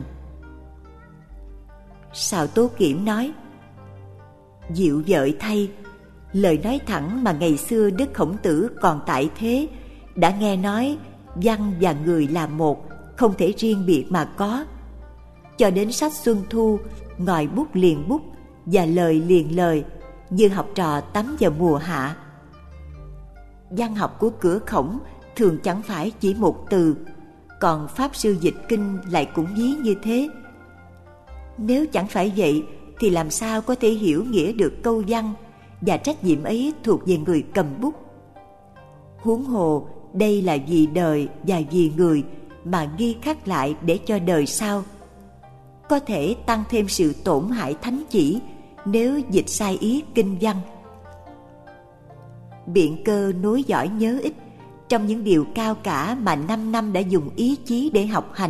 Sào Tố Kiểm nói, diệu vợi thay, lời nói thẳng mà ngày xưa Đức Khổng Tử còn tại thế, đã nghe nói văn và người là một, không thể riêng biệt mà có. Cho đến sách Xuân Thu, ngòi bút liền bút và lời liền lời, như học trò tắm vào mùa hạ. Văn học của Cửa Khổng thường chẳng phải chỉ một từ, còn Pháp sư dịch kinh lại cũng ví như thế. Nếu chẳng phải vậy thì làm sao có thể hiểu nghĩa được câu văn, và trách nhiệm ấy thuộc về người cầm bút. Huống hồ đây là vì đời và vì người mà ghi khắc lại để cho đời sau. Có thể tăng thêm sự tổn hại thánh chỉ nếu dịch sai ý kinh văn. Biện Cơ nối dõi nhớ ích trong những điều cao cả mà năm năm đã dùng ý chí để học hành.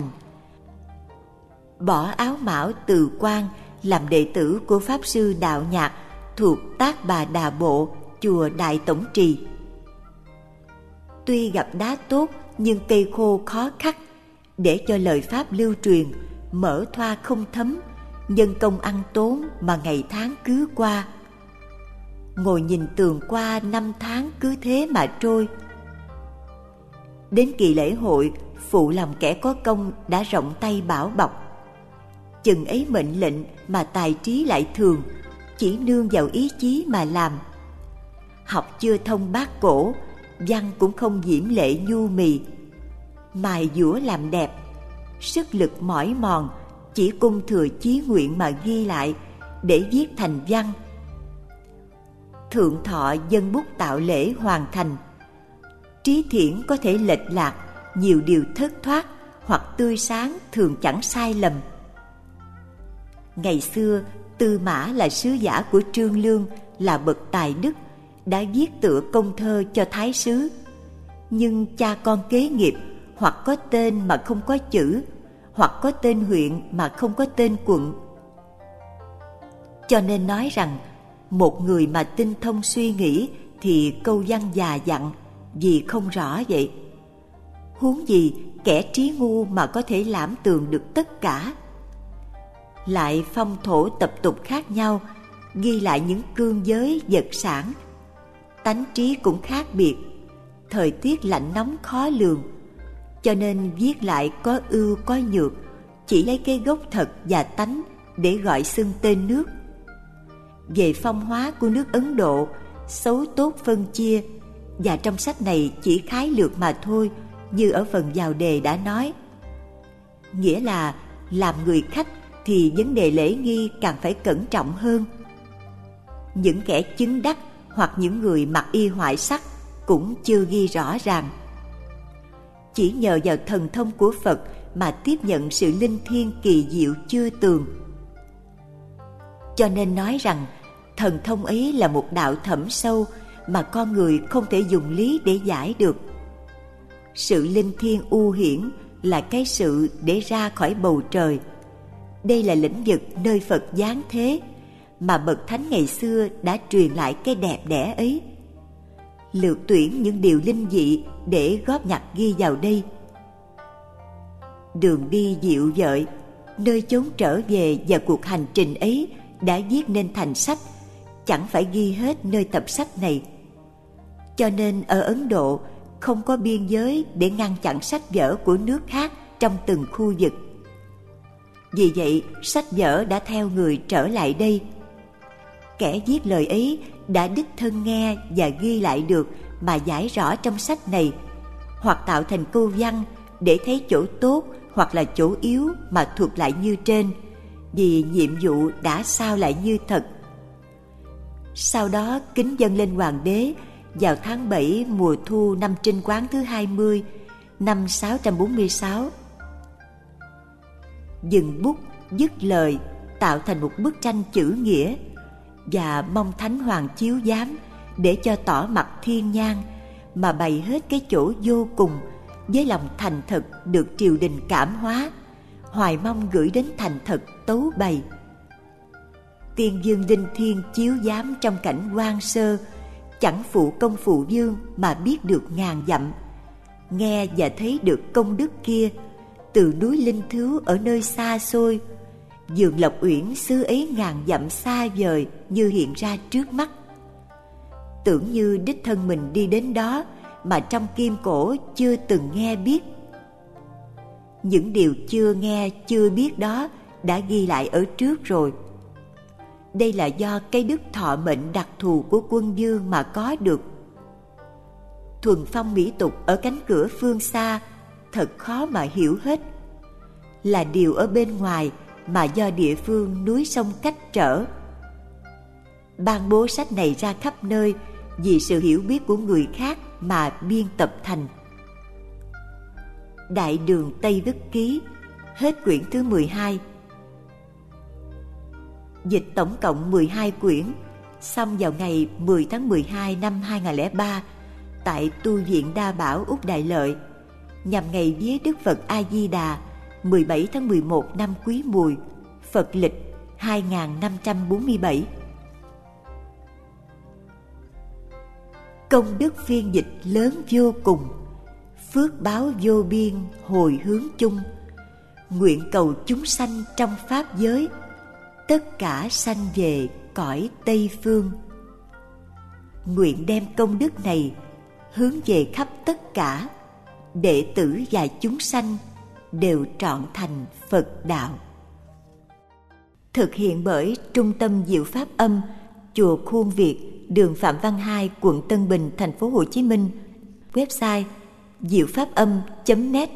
Bỏ áo mão từ quan làm đệ tử của Pháp sư Đạo Nhạc thuộc Tác Bà Đà Bộ, chùa Đại Tổng Trì. Tuy gặp đá tốt nhưng cây khô khó khắc, để cho lời Pháp lưu truyền, mở thoa không thấm, nhân công ăn tốn mà ngày tháng cứ qua. Ngồi nhìn tường qua năm tháng cứ thế mà trôi. Đến kỳ lễ hội, phụ lòng kẻ có công đã rộng tay bảo bọc. Chừng ấy mệnh lệnh mà tài trí lại thường, chỉ nương vào ý chí mà làm. Học chưa thông bát cổ, văn cũng không diễm lệ nhu mì. Mài dũa làm đẹp, sức lực mỏi mòn, chỉ cung thừa chí nguyện mà ghi lại để viết thành văn. Thượng thọ dân bút tạo lễ hoàn thành. Trí thiển có thể lệch lạc, nhiều điều thất thoát, hoặc tươi sáng thường chẳng sai lầm. Ngày xưa, Tư Mã là sứ giả của Trương Lương, là bậc tài đức, đã viết tựa công thơ cho thái sứ. Nhưng cha con kế nghiệp, hoặc có tên mà không có chữ, hoặc có tên huyện mà không có tên quận. Cho nên nói rằng, một người mà tinh thông suy nghĩ thì câu văn già dặn, vì không rõ vậy. Huống gì kẻ trí ngu mà có thể lãm tường được tất cả. Lại phong thổ tập tục khác nhau, ghi lại những cương giới vật sản. Tánh trí cũng khác biệt, thời tiết lạnh nóng khó lường, cho nên viết lại có ưu có nhược, chỉ lấy cái gốc thật và tánh để gọi xưng tên nước. Về phong hóa của nước Ấn Độ, xấu tốt phân chia, và trong sách này chỉ khái lược mà thôi, như ở phần vào đề đã nói. Nghĩa là làm người khách thì vấn đề lễ nghi càng phải cẩn trọng hơn. Những kẻ chứng đắc hoặc những người mặc y hoại sắc cũng chưa ghi rõ ràng. Chỉ nhờ vào thần thông của Phật mà tiếp nhận sự linh thiêng kỳ diệu chưa tường. Cho nên nói rằng thần thông ấy là một đạo thẳm sâu mà con người không thể dùng lý để giải được. Sự linh thiêng u hiển là cái sự để ra khỏi bầu trời. Đây là lĩnh vực nơi Phật giáng thế, mà bậc thánh ngày xưa đã truyền lại cái đẹp đẽ ấy. Lược tuyển những điều linh dị để góp nhặt ghi vào đây. Đường đi dịu dợi, nơi chốn trở về và cuộc hành trình ấy đã viết nên thành sách, chẳng phải ghi hết nơi tập sách này. Cho nên ở Ấn Độ không có biên giới để ngăn chặn sách vở của nước khác trong từng khu vực. Vì vậy, sách vở đã theo người trở lại đây. Kẻ viết lời ấy đã đích thân nghe và ghi lại được mà giải rõ trong sách này, hoặc tạo thành câu văn để thấy chỗ tốt hoặc là chỗ yếu mà thuật lại như trên, vì nhiệm vụ đã sao lại như thật. Sau đó kính dâng lên hoàng đế vào tháng bảy mùa thu năm Trinh Quán thứ hai mươi, năm sáu trăm bốn mươi sáu. Dừng bút, dứt lời, tạo thành một bức tranh chữ nghĩa, và mong Thánh Hoàng chiếu giám để cho tỏ mặt thiên nhang, mà bày hết cái chỗ vô cùng với lòng thành thật được triều đình cảm hóa, hoài mong gửi đến thành thật tấu bày. Tiên dương linh thiên chiếu giám trong cảnh hoang sơ, chẳng phụ công phụ dương mà biết được ngàn dặm, nghe và thấy được công đức kia từ núi linh thứu ở nơi xa xôi, vườn Lộc Uyển xứ ấy ngàn dặm xa vời như hiện ra trước mắt. Tưởng như đích thân mình đi đến đó mà trong kim cổ chưa từng nghe biết. Những điều chưa nghe chưa biết đó đã ghi lại ở trước rồi. Đây là do cái đức thọ mệnh đặc thù của quân vương mà có được. Thuần phong mỹ tục ở cánh cửa phương xa thật khó mà hiểu hết, là điều ở bên ngoài mà do địa phương núi sông cách trở. Ban bố sách này ra khắp nơi vì sự hiểu biết của người khác mà biên tập thành. Đại Đường Tây Vức Ký, hết quyển thứ mười hai. Dịch tổng cộng mười hai quyển, xong vào ngày mười tháng mười hai năm hai nghìn không trăm lẻ ba tại Tu viện Đa Bảo, Úc Đại Lợi, nhằm ngày vía Đức Phật A Di Đà mười bảy tháng mười một năm Quý Mùi, Phật lịch hai nghìn năm trăm bốn mươi bảy. công đức phiên dịch lớn vô cùng, phước báo vô biên hồi hướng chung. Nguyện cầu chúng sanh trong pháp giới, tất cả sanh về cõi Tây Phương. Nguyện đem công đức này hướng về khắp tất cả, đệ tử và chúng sanh đều trọn thành Phật đạo. Thực hiện bởi Trung tâm Diệu Pháp Âm, Chùa Khuôn Việt, đường Phạm Văn Hai, quận Tân Bình, thành phố Hồ Chí Minh. Website diệu pháp âm chấm net.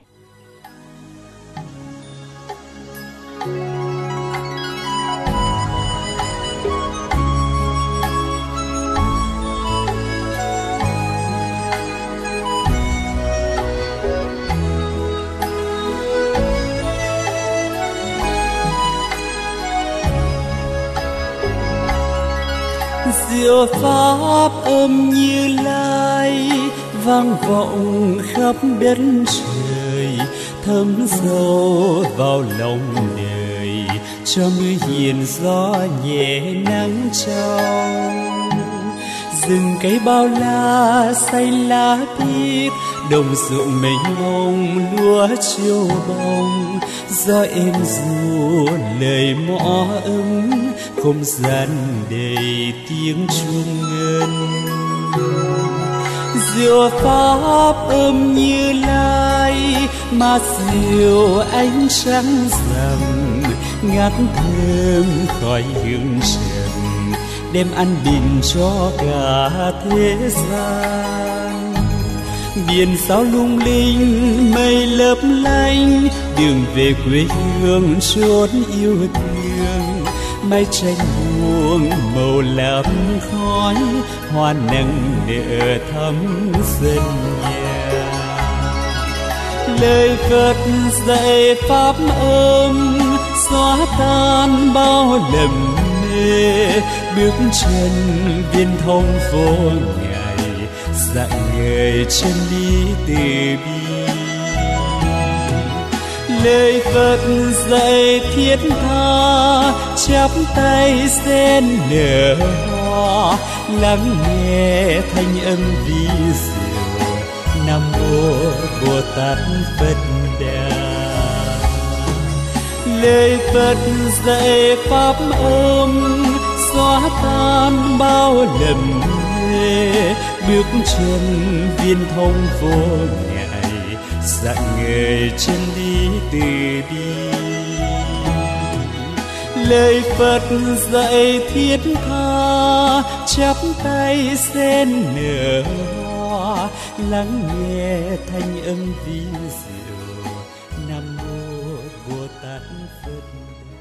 Diệu pháp âm Như Lai vang vọng khắp đất trời, thấm sâu vào lòng đời, cho mưa hiền gió nhẹ nắng trong. Rừng cây bao la xanh lá biếc, đồng ruộng mênh mông lúa chiều bông, gió êm ru lời mõ ấm, không gian đầy tiếng chuông ngân. Diệu pháp âm Như Lai mà diệu ánh trắng rằm, ngát thơm khói hương trầm, đem an bình cho cả thế gian. Biển sao lung linh mây lấp lánh, đường về quê hương chốn yêu thương. Mái tranh buông màu lắm khói, hoa nắng nở thắm sân nhà. Lời Phật dạy pháp âm xóa tan bao lầm mê, bước chân viên thông phố ngày dạy người chân lý từ bi. Lời Phật dạy thiết tha, chắp tay sen nở hoa, lắng nghe thanh âm vi diệu Nam Mô Bồ Tát Phật Đà. Lời Phật dạy pháp âm xóa tan bao lầm mê, bước chân viên thông vô ngại dạy người chân lý từ bi. Lời Phật dạy thiết tha, chắp tay sen nở hoa, lắng nghe thanh âm vi diệu Nam Mô Bồ Tát Phật.